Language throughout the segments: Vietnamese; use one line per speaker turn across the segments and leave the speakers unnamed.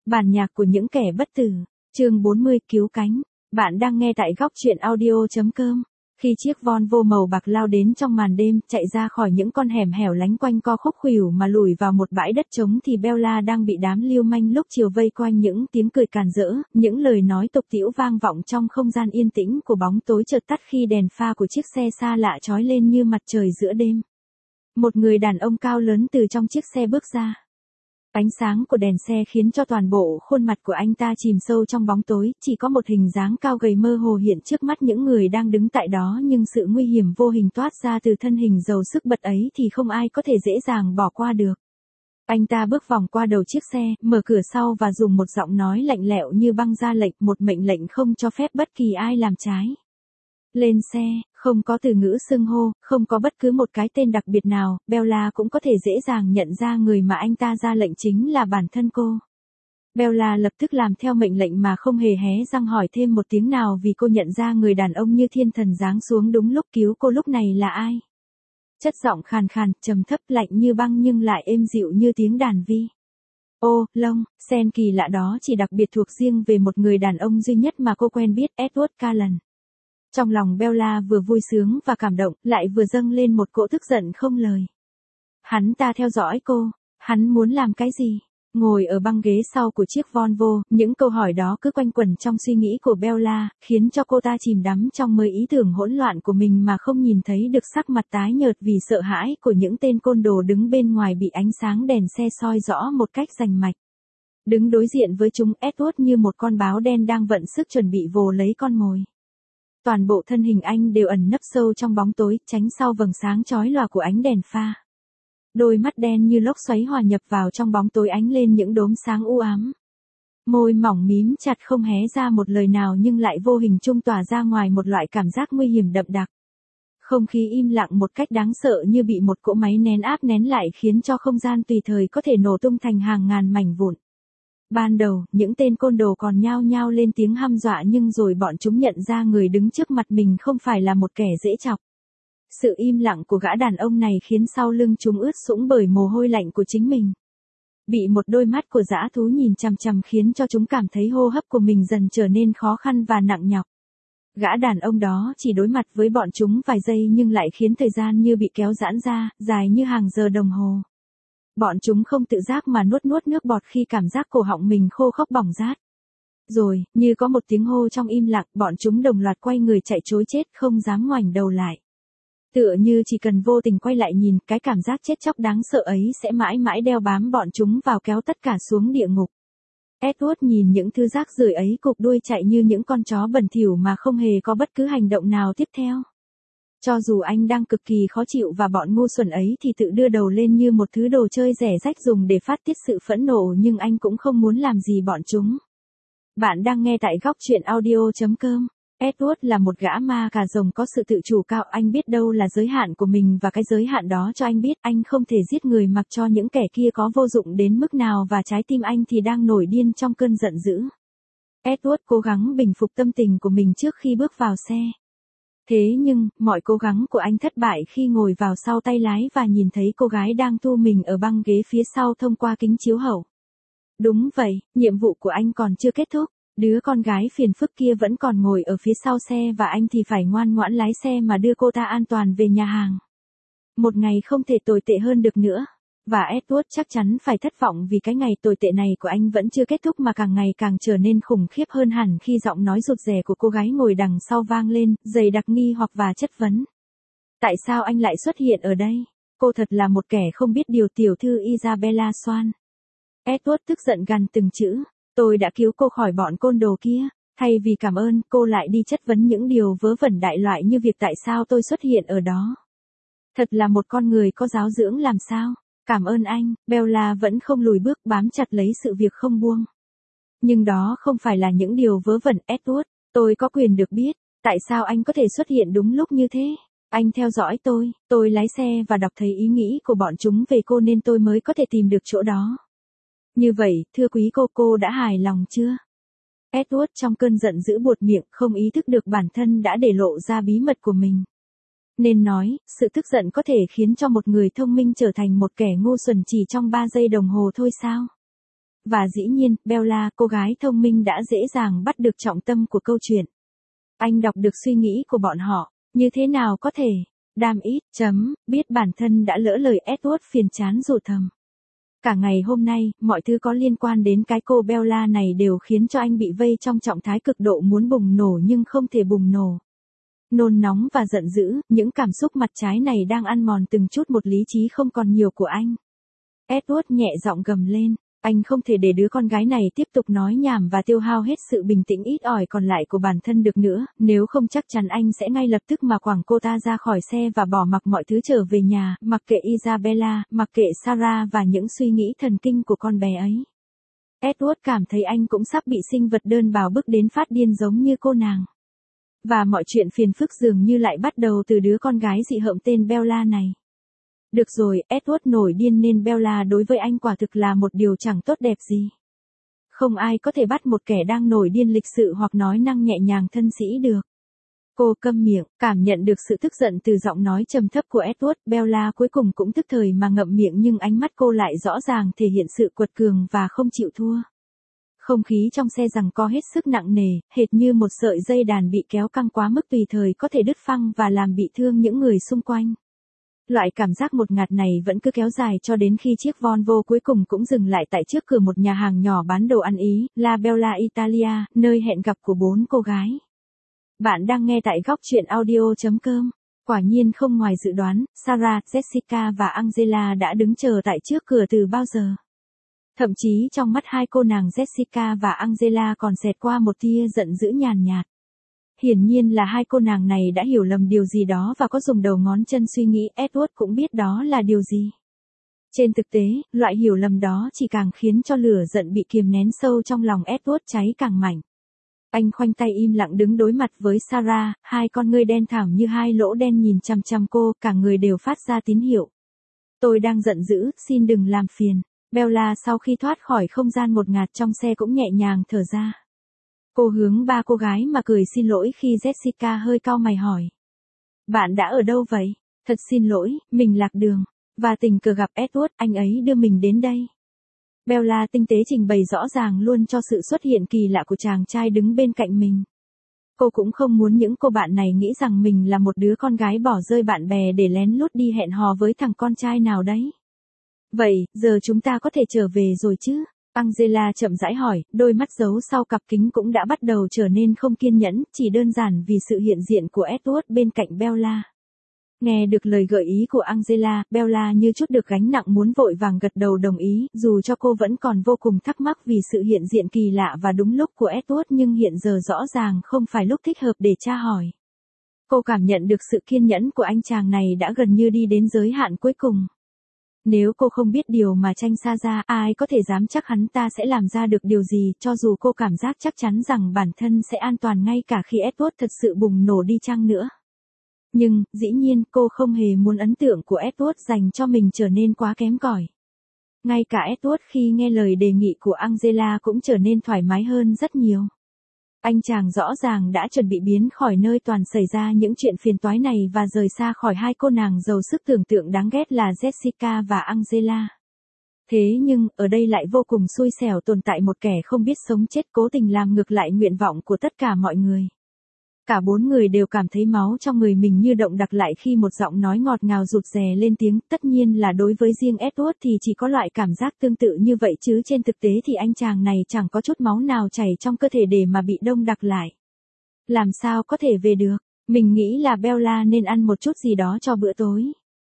Bản nhạc của những kẻ bất tử. Chương 40 cứu cánh. Bạn đang nghe tại góc truyện audio.com. Khi chiếc Volvo màu bạc lao đến trong màn đêm, chạy ra khỏi những con hẻm hẻo lánh quanh co khúc khuỷu mà lùi vào một bãi đất trống thì Bella đang bị đám lưu manh lúc chiều vây quanh, những tiếng cười càn rỡ, những lời nói tục tĩu vang vọng trong không gian yên tĩnh của bóng tối chợt tắt khi đèn pha của chiếc xe xa lạ chói lên như mặt trời giữa đêm. Một người đàn ông cao lớn từ trong chiếc xe bước ra. Ánh sáng của đèn xe khiến cho toàn bộ khuôn mặt của anh ta chìm sâu trong bóng tối, chỉ có một hình dáng cao gầy mơ hồ hiện trước mắt những người đang đứng tại đó, nhưng sự nguy hiểm vô hình toát ra từ thân hình giàu sức bật ấy thì không ai có thể dễ dàng bỏ qua được. Anh ta bước vòng qua đầu chiếc xe, mở cửa sau và dùng một giọng nói lạnh lẽo như băng ra lệnh, một mệnh lệnh không cho phép bất kỳ ai làm trái. Lên xe, không có từ ngữ xưng hô, không có bất cứ một cái tên đặc biệt nào, Bella cũng có thể dễ dàng nhận ra người mà anh ta ra lệnh chính là bản thân cô. Bella lập tức làm theo mệnh lệnh mà không hề hé răng hỏi thêm một tiếng nào, vì cô nhận ra người đàn ông như thiên thần giáng xuống đúng lúc cứu cô lúc này là ai. Chất giọng khàn khàn, trầm thấp, lạnh như băng nhưng lại êm dịu như tiếng đàn vi. Ô, Long, sen kỳ lạ đó chỉ đặc biệt thuộc riêng về một người đàn ông duy nhất mà cô quen biết, Edward Cullen. Trong lòng Bella vừa vui sướng và cảm động, lại vừa dâng lên một cỗ tức giận không lời. Hắn ta theo dõi cô, hắn muốn làm cái gì? Ngồi ở băng ghế sau của chiếc Volvo, những câu hỏi đó cứ quanh quẩn trong suy nghĩ của Bella, khiến cho cô ta chìm đắm trong mớ ý tưởng hỗn loạn của mình mà không nhìn thấy được sắc mặt tái nhợt vì sợ hãi của những tên côn đồ đứng bên ngoài bị ánh sáng đèn xe soi rõ một cách rành mạch. Đứng đối diện với chúng, Edward như một con báo đen đang vận sức chuẩn bị vồ lấy con mồi. Toàn bộ thân hình anh đều ẩn nấp sâu trong bóng tối, tránh sau vầng sáng chói lòa của ánh đèn pha. Đôi mắt đen như lốc xoáy hòa nhập vào trong bóng tối ánh lên những đốm sáng u ám. Môi mỏng mím chặt không hé ra một lời nào nhưng lại vô hình trung tỏa ra ngoài một loại cảm giác nguy hiểm đậm đặc. Không khí im lặng một cách đáng sợ như bị một cỗ máy nén áp nén lại, khiến cho không gian tùy thời có thể nổ tung thành hàng ngàn mảnh vụn. Ban đầu, những tên côn đồ còn nhao nhao lên tiếng hăm dọa, nhưng rồi bọn chúng nhận ra người đứng trước mặt mình không phải là một kẻ dễ chọc. Sự im lặng của gã đàn ông này khiến sau lưng chúng ướt sũng bởi mồ hôi lạnh của chính mình. Bị một đôi mắt của dã thú nhìn chằm chằm khiến cho chúng cảm thấy hô hấp của mình dần trở nên khó khăn và nặng nhọc. Gã đàn ông đó chỉ đối mặt với bọn chúng vài giây nhưng lại khiến thời gian như bị kéo giãn ra, dài như hàng giờ đồng hồ. Bọn chúng không tự giác mà nuốt nước bọt khi cảm giác cổ họng mình khô khốc bỏng rát. Rồi, như có một tiếng hô trong im lặng, bọn chúng đồng loạt quay người chạy trối chết, không dám ngoảnh đầu lại. Tựa như chỉ cần vô tình quay lại nhìn, cái cảm giác chết chóc đáng sợ ấy sẽ mãi mãi đeo bám bọn chúng vào, kéo tất cả xuống địa ngục. Edward nhìn những thứ rác rưởi ấy cụp đuôi chạy như những con chó bẩn thỉu mà không hề có bất cứ hành động nào tiếp theo. Cho dù anh đang cực kỳ khó chịu và bọn ngu xuẩn ấy thì tự đưa đầu lên như một thứ đồ chơi rẻ rách dùng để phát tiết sự phẫn nộ, nhưng anh cũng không muốn làm gì bọn chúng. Bạn đang nghe tại góc truyện audio.com. Edward là một gã ma cà rồng có sự tự chủ cao, anh biết đâu là giới hạn của mình và cái giới hạn đó cho anh biết anh không thể giết người mặc cho những kẻ kia có vô dụng đến mức nào, và trái tim anh thì đang nổi điên trong cơn giận dữ. Edward cố gắng bình phục tâm tình của mình trước khi bước vào xe. Thế nhưng, mọi cố gắng của anh thất bại khi ngồi vào sau tay lái và nhìn thấy cô gái đang thu mình ở băng ghế phía sau thông qua kính chiếu hậu. Đúng vậy, nhiệm vụ của anh còn chưa kết thúc. Đứa con gái phiền phức kia vẫn còn ngồi ở phía sau xe và anh thì phải ngoan ngoãn lái xe mà đưa cô ta an toàn về nhà hàng. Một ngày không thể tồi tệ hơn được nữa. Và Edward chắc chắn phải thất vọng vì cái ngày tồi tệ này của anh vẫn chưa kết thúc mà càng ngày càng trở nên khủng khiếp hơn hẳn khi giọng nói rụt rè của cô gái ngồi đằng sau vang lên, dày đặc nghi hoặc và chất vấn. Tại sao anh lại xuất hiện ở đây? Cô thật là một kẻ không biết điều, tiểu thư Isabella Swan. Edward tức giận gằn từng chữ. Tôi đã cứu cô khỏi bọn côn đồ kia. Thay vì cảm ơn, cô lại đi chất vấn những điều vớ vẩn đại loại như việc tại sao tôi xuất hiện ở đó. Thật là một con người có giáo dưỡng làm sao. Cảm ơn anh. Bella vẫn không lùi bước, bám chặt lấy sự việc không buông. Nhưng đó không phải là những điều vớ vẩn, Edward. Tôi có quyền được biết, tại sao anh có thể xuất hiện đúng lúc như thế. Anh theo dõi tôi lái xe và đọc thấy ý nghĩ của bọn chúng về cô nên tôi mới có thể tìm được chỗ đó. Như vậy, thưa quý cô đã hài lòng chưa? Edward trong cơn giận dữ buột miệng, không ý thức được bản thân đã để lộ ra bí mật của mình. Nên nói, sự tức giận có thể khiến cho một người thông minh trở thành một kẻ ngu xuẩn chỉ trong 3 giây đồng hồ thôi sao? Và dĩ nhiên, Bella, cô gái thông minh đã dễ dàng bắt được trọng tâm của câu chuyện. Anh đọc được suy nghĩ của bọn họ, như thế nào có thể, biết bản thân đã lỡ lời Edward phiền chán rủ thầm. Cả ngày hôm nay, mọi thứ có liên quan đến cái cô Bella này đều khiến cho anh bị vây trong trạng thái cực độ muốn bùng nổ nhưng không thể bùng nổ. Nôn nóng và giận dữ, những cảm xúc mặt trái này đang ăn mòn từng chút một lý trí không còn nhiều của anh. Edward nhẹ giọng gầm lên, anh không thể để đứa con gái này tiếp tục nói nhảm và tiêu hao hết sự bình tĩnh ít ỏi còn lại của bản thân được nữa, nếu không chắc chắn anh sẽ ngay lập tức mà quẳng cô ta ra khỏi xe và bỏ mặc mọi thứ trở về nhà, mặc kệ Isabella, mặc kệ Sarah và những suy nghĩ thần kinh của con bé ấy. Edward cảm thấy anh cũng sắp bị sinh vật đơn bào bức đến phát điên giống như cô nàng. Và mọi chuyện phiền phức dường như lại bắt đầu từ đứa con gái dị hợm tên Bella này. Được rồi, Edward nổi điên nên Bella đối với anh quả thực là một điều chẳng tốt đẹp gì. Không ai có thể bắt một kẻ đang nổi điên lịch sự hoặc nói năng nhẹ nhàng thân sĩ được. Cô câm miệng, cảm nhận được sự tức giận từ giọng nói trầm thấp của Edward, Bella cuối cùng cũng tức thời mà ngậm miệng nhưng ánh mắt cô lại rõ ràng thể hiện sự quật cường và không chịu thua. Không khí trong xe giằng co hết sức nặng nề, hệt như một sợi dây đàn bị kéo căng quá mức tùy thời có thể đứt phăng và làm bị thương những người xung quanh. Loại cảm giác ngột ngạt này vẫn cứ kéo dài cho đến khi chiếc Volvo cuối cùng cũng dừng lại tại trước cửa một nhà hàng nhỏ bán đồ ăn Ý, La Bella Italia, nơi hẹn gặp của 4 cô gái. Bạn đang nghe tại góc truyện audio.com. Quả nhiên không ngoài dự đoán, Sarah, Jessica và Angela đã đứng chờ tại trước cửa từ bao giờ. Thậm chí trong mắt hai cô nàng Jessica và Angela còn xẹt qua một tia giận dữ nhàn nhạt. Hiển nhiên là hai cô nàng này đã hiểu lầm điều gì đó và có dùng đầu ngón chân suy nghĩ, Edward cũng biết đó là điều gì. Trên thực tế, loại hiểu lầm đó chỉ càng khiến cho lửa giận bị kiềm nén sâu trong lòng Edward cháy càng mạnh. Anh khoanh tay im lặng đứng đối mặt với Sarah, hai con ngươi đen thẳm như hai lỗ đen nhìn chằm chằm cô, cả người đều phát ra tín hiệu. Tôi đang giận dữ, xin đừng làm phiền. Bella sau khi thoát khỏi không gian ngột ngạt trong xe cũng nhẹ nhàng thở ra. Cô hướng 3 cô gái mà cười xin lỗi khi Jessica hơi cau mày hỏi. Bạn đã ở đâu vậy? Thật xin lỗi, mình lạc đường. Và tình cờ gặp Edward, anh ấy đưa mình đến đây. Bella tinh tế trình bày rõ ràng luôn cho sự xuất hiện kỳ lạ của chàng trai đứng bên cạnh mình. Cô cũng không muốn những cô bạn này nghĩ rằng mình là một đứa con gái bỏ rơi bạn bè để lén lút đi hẹn hò với thằng con trai nào đấy. Vậy, giờ chúng ta có thể trở về rồi chứ? Angela chậm rãi hỏi, đôi mắt giấu sau cặp kính cũng đã bắt đầu trở nên không kiên nhẫn, chỉ đơn giản vì sự hiện diện của Edward bên cạnh Bella. Nghe được lời gợi ý của Angela, Bella như chút được gánh nặng muốn vội vàng gật đầu đồng ý, dù cho cô vẫn còn vô cùng thắc mắc vì sự hiện diện kỳ lạ và đúng lúc của Edward nhưng hiện giờ rõ ràng không phải lúc thích hợp để tra hỏi. Cô cảm nhận được sự kiên nhẫn của anh chàng này đã gần như đi đến giới hạn cuối cùng. Nếu cô không biết điều mà tranh xa ra, ai có thể dám chắc hắn ta sẽ làm ra được điều gì, cho dù cô cảm giác chắc chắn rằng bản thân sẽ an toàn ngay cả khi Edward thật sự bùng nổ đi chăng nữa. Nhưng, dĩ nhiên, cô không hề muốn ấn tượng của Edward dành cho mình trở nên quá kém cỏi. Ngay cả Edward khi nghe lời đề nghị của Angela cũng trở nên thoải mái hơn rất nhiều. Anh chàng rõ ràng đã chuẩn bị biến khỏi nơi toàn xảy ra những chuyện phiền toái này và rời xa khỏi hai cô nàng giàu sức tưởng tượng đáng ghét là Jessica và Angela. Thế nhưng, ở đây lại vô cùng xui xẻo tồn tại một kẻ không biết sống chết cố tình làm ngược lại nguyện vọng của tất cả mọi người. Cả 4 người đều cảm thấy máu trong người mình như động đặc lại khi một giọng nói ngọt ngào rụt rè lên tiếng, tất nhiên là đối với riêng Edward thì chỉ có loại cảm giác tương tự như vậy chứ trên thực tế thì anh chàng này chẳng có chút máu nào chảy trong cơ thể để mà bị đông đặc lại. Làm sao có thể về được, mình nghĩ là Bella nên ăn một chút gì đó cho bữa tối.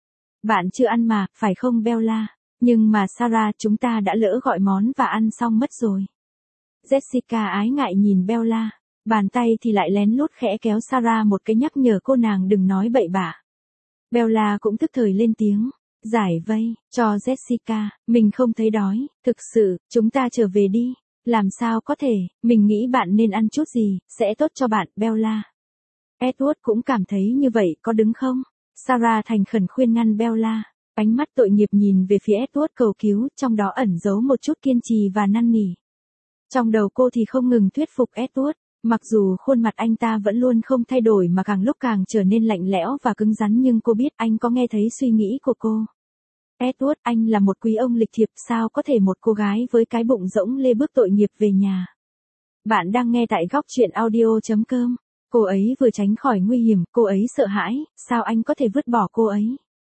Bạn chưa ăn mà, phải không Bella? Nhưng mà Sarah, chúng ta đã lỡ gọi món và ăn xong mất rồi. Jessica ái ngại nhìn Bella. Bàn tay thì lại lén lút khẽ kéo Sarah một cái nhắc nhở cô nàng đừng nói bậy bạ. Bella cũng tức thời lên tiếng. Giải vây, cho Jessica, mình không thấy đói, thực sự, chúng ta trở về đi. Làm sao có thể, mình nghĩ bạn nên ăn chút gì, sẽ tốt cho bạn, Bella. Edward cũng cảm thấy như vậy có đúng không? Sarah thành khẩn khuyên ngăn Bella. Ánh mắt tội nghiệp nhìn về phía Edward cầu cứu, trong đó ẩn giấu một chút kiên trì và năn nỉ. Trong đầu cô thì không ngừng thuyết phục Edward. Mặc dù khuôn mặt anh ta vẫn luôn không thay đổi mà càng lúc càng trở nên lạnh lẽo và cứng rắn nhưng cô biết anh có nghe thấy suy nghĩ của cô. Edward, anh là một quý ông lịch thiệp, sao có thể một cô gái với cái bụng rỗng lê bước tội nghiệp về nhà. Bạn đang nghe tại góc chuyện audio.com. Cô ấy vừa tránh khỏi nguy hiểm, cô ấy sợ hãi, sao anh có thể vứt bỏ cô ấy?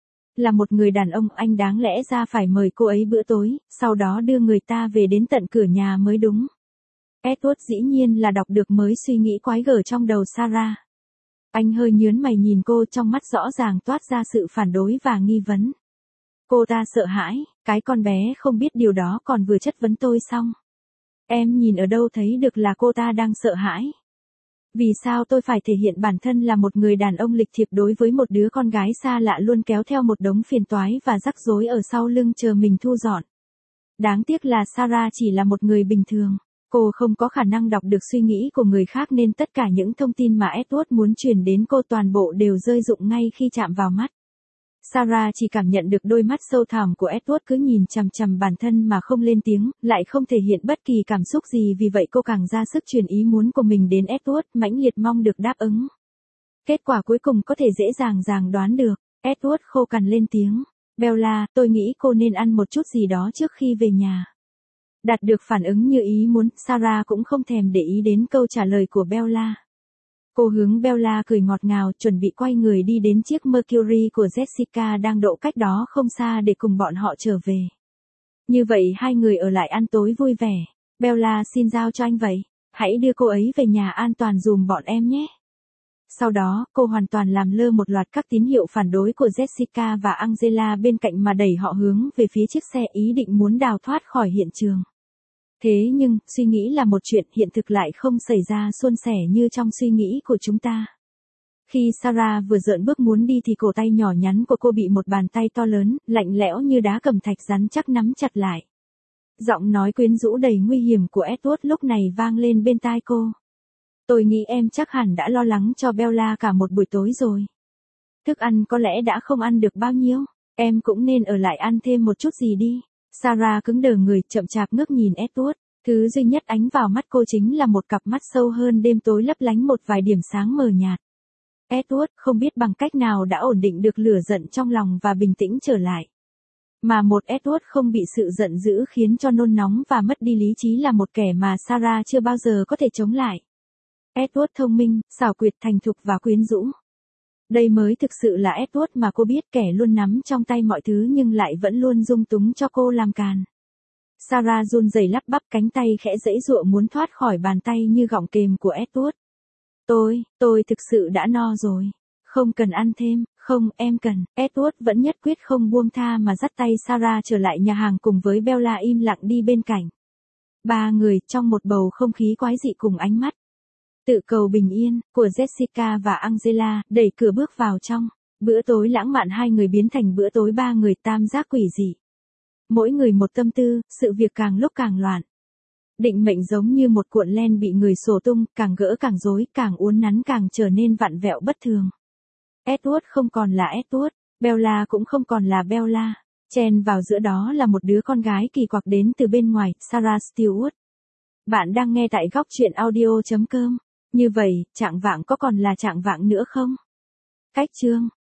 Là một người đàn ông, anh đáng lẽ ra phải mời cô ấy bữa tối, sau đó đưa người ta về đến tận cửa nhà mới đúng. Edward dĩ nhiên là đọc được mới suy nghĩ quái gở trong đầu Sarah. Anh hơi nhướng mày nhìn cô, trong mắt rõ ràng toát ra sự phản đối và nghi vấn. Cô ta sợ hãi, cái con bé không biết điều đó còn vừa chất vấn tôi xong. Em nhìn ở đâu thấy được là cô ta đang sợ hãi. Vì sao tôi phải thể hiện bản thân là một người đàn ông lịch thiệp đối với một đứa con gái xa lạ luôn kéo theo một đống phiền toái và rắc rối ở sau lưng chờ mình thu dọn. Đáng tiếc là Sarah chỉ là một người bình thường. Cô không có khả năng đọc được suy nghĩ của người khác nên tất cả những thông tin mà Edward muốn truyền đến cô toàn bộ đều rơi rụng ngay khi chạm vào mắt. Sarah chỉ cảm nhận được đôi mắt sâu thẳm của Edward cứ nhìn chằm chằm bản thân mà không lên tiếng, lại không thể hiện bất kỳ cảm xúc gì, vì vậy cô càng ra sức truyền ý muốn của mình đến Edward, mãnh liệt mong được đáp ứng. Kết quả cuối cùng có thể dễ dàng đoán được. Edward khô cằn lên tiếng. Bella, tôi nghĩ cô nên ăn một chút gì đó trước khi về nhà. Đạt được phản ứng như ý muốn, Sarah cũng không thèm để ý đến câu trả lời của Bella. Cô hướng Bella cười ngọt ngào, chuẩn bị quay người đi đến chiếc Mercury của Jessica đang đậu cách đó không xa để cùng bọn họ trở về. Như vậy hai người ở lại ăn tối vui vẻ. Bella, xin giao cho anh vậy. Hãy đưa cô ấy về nhà an toàn dùm bọn em nhé. Sau đó, cô hoàn toàn làm lơ một loạt các tín hiệu phản đối của Jessica và Angela bên cạnh mà đẩy họ hướng về phía chiếc xe, ý định muốn đào thoát khỏi hiện trường. Thế nhưng, suy nghĩ là một chuyện, hiện thực lại không xảy ra suôn sẻ như trong suy nghĩ của chúng ta. Khi Sarah vừa dợn bước muốn đi thì cổ tay nhỏ nhắn của cô bị một bàn tay to lớn, lạnh lẽo như đá cẩm thạch rắn chắc nắm chặt lại. Giọng nói quyến rũ đầy nguy hiểm của Edward lúc này vang lên bên tai cô. Tôi nghĩ em chắc hẳn đã lo lắng cho Bella cả một buổi tối rồi. Thức ăn có lẽ đã không ăn được bao nhiêu, em cũng nên ở lại ăn thêm một chút gì đi. Sarah cứng đờ người, chậm chạp ngước nhìn Edward. Thứ duy nhất ánh vào mắt cô chính là một cặp mắt sâu hơn đêm tối lấp lánh một vài điểm sáng mờ nhạt. Edward không biết bằng cách nào đã ổn định được lửa giận trong lòng và bình tĩnh trở lại. Mà một Edward không bị sự giận dữ khiến cho nôn nóng và mất đi lý trí là một kẻ mà Sarah chưa bao giờ có thể chống lại. Edward thông minh, xảo quyệt, thành thục và quyến rũ. Đây mới thực sự là Edward mà cô biết, kẻ luôn nắm trong tay mọi thứ nhưng lại vẫn luôn dung túng cho cô làm càn. Sarah run rẩy lắp bắp, cánh tay khẽ giãy giụa muốn thoát khỏi bàn tay như gọng kềm của Edward. Tôi thực sự đã no rồi. Không cần ăn thêm, không, em cần. Edward vẫn nhất quyết không buông tha mà dắt tay Sarah trở lại nhà hàng cùng với Bella im lặng đi bên cạnh. Ba người trong một bầu không khí quái dị cùng ánh mắt tự cầu bình yên của Jessica và Angela, đẩy cửa bước vào trong. Bữa tối lãng mạn hai người biến thành bữa tối ba người tam giác quỷ dị. Mỗi người một tâm tư, sự việc càng lúc càng loạn. Định mệnh giống như một cuộn len bị người xổ tung, càng gỡ càng rối, càng uốn nắn càng trở nên vặn vẹo bất thường. Edward không còn là Edward, Bella cũng không còn là Bella. Chen vào giữa đó là một đứa con gái kỳ quặc đến từ bên ngoài, Sarah Stewart. Bạn đang nghe tại góc chuyện audio.com. Như vậy, trạng vạng có còn là trạng vạng nữa không? Cách chương